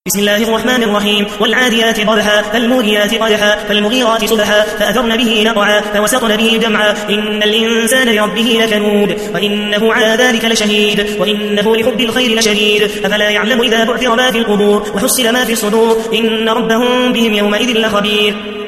بسم الله الرحمن الرحيم والعاديات ضبحا فالموريات قدحا فالمغيرات صبحا فأثرن به نقعا فوسطن به جمعا إن الإنسان لربه لكنود وإنه على ذلك لشهيد وإنه لحب الخير لشديد أفلا يعلم إذا بعثر ما في القبور وحصل ما في الصدور إن ربهم بهم يومئذ لخبير